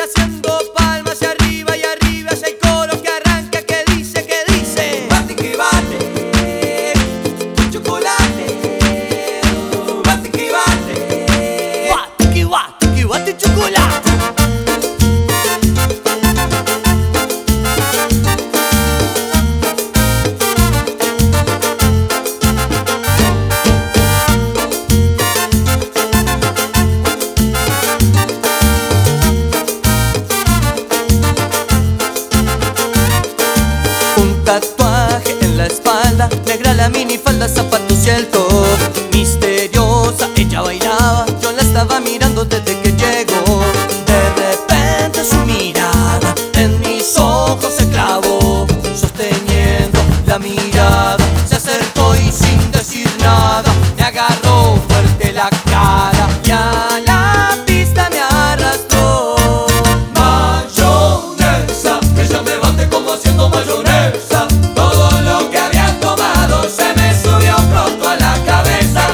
haciendo palmas hacia arriba y arriba hacia el coro que arranca, que dice, que dice. Bate que bate, chocolate, bate que bate. Bate que bate, que bate chocolate. Un tatuaje en la espalda, negra la minifalda, zapatos y el top. Misteriosa, ella bailaba, yo la estaba mirando desde que llegó. De repente su mirada en mis ojos se clavó, sosteniendo la mirada, se acercó y sin decir nada me agarró fuerte la cara y a la pista me arrastró. Mayonesa, ella me bate como haciendo mayonesa. Todo lo que había tomado se me subió pronto a la cabeza.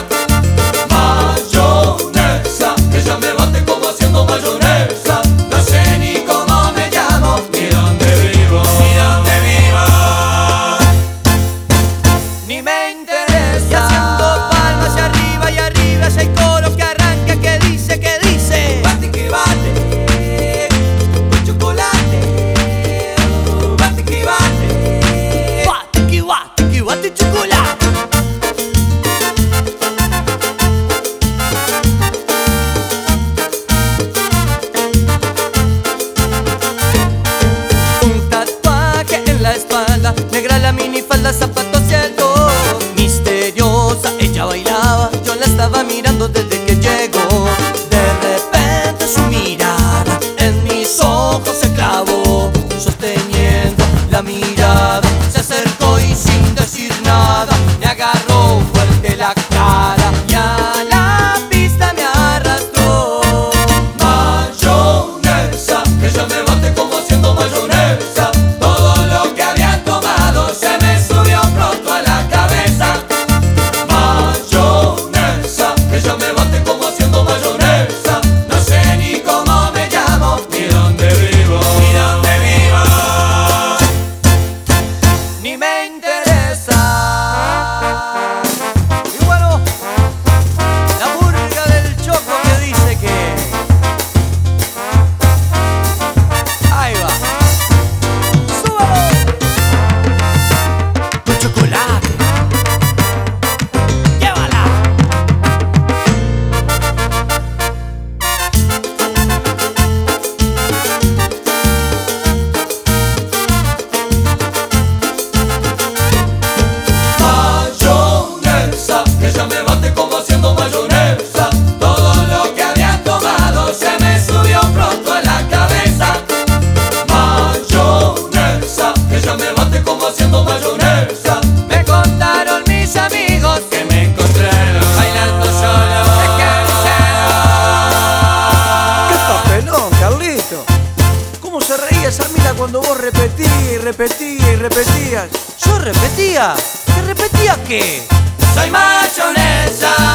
Mayonesa, ella me bate como haciendo mayonesa. No sé ni cómo me llamo, ni dónde vivo, ni dónde vivo, Ni me interesa. Y haciendo palmas hacia arriba y arriba hacia el coro que arranca, que dice, que dice. bate que bate, chocolate, bate que bate. Bate que bate, que bate chocolate. Un tatuaje en la espalda, negra la minifalda, zapatos y el top. Misteriosa, ella bailaba, yo la estaba mirando desde que llegó. De repente su mirada en mis ojos se clavó, sosteniendo la mirada, se acercó y sin decir nada me agarró fuerte la cara y a la pista me arrastró. Mayonesa, ella me bate como haciendo mayonesa. Todo lo que había tomado se me subió pronto a la cabeza. Mayonesa, ella me bate como haciendo mayonesa. No sé ni cómo me llamo, ni dónde vivo, ni dónde vivo, Ni me interesa. Y bueno, la murga del Choco que dice que ahí va. ¡Súbalo! Con chocolate. ¡Llévala! mayonesa, ella me bate como haciendo mayonesa. Todo lo que había tomado se me subió pronto a la cabeza. Mayonesa, ella me bate como haciendo mayonesa. Me contaron mis amigos Que me encontraron bailando solo. Es que ¡Qué papelón, Carlito! ¿Cómo se reía esa mina cuando vos repetías y repetías y repetías? yo repetía. ¿Que repetía qué? soy mayonesa.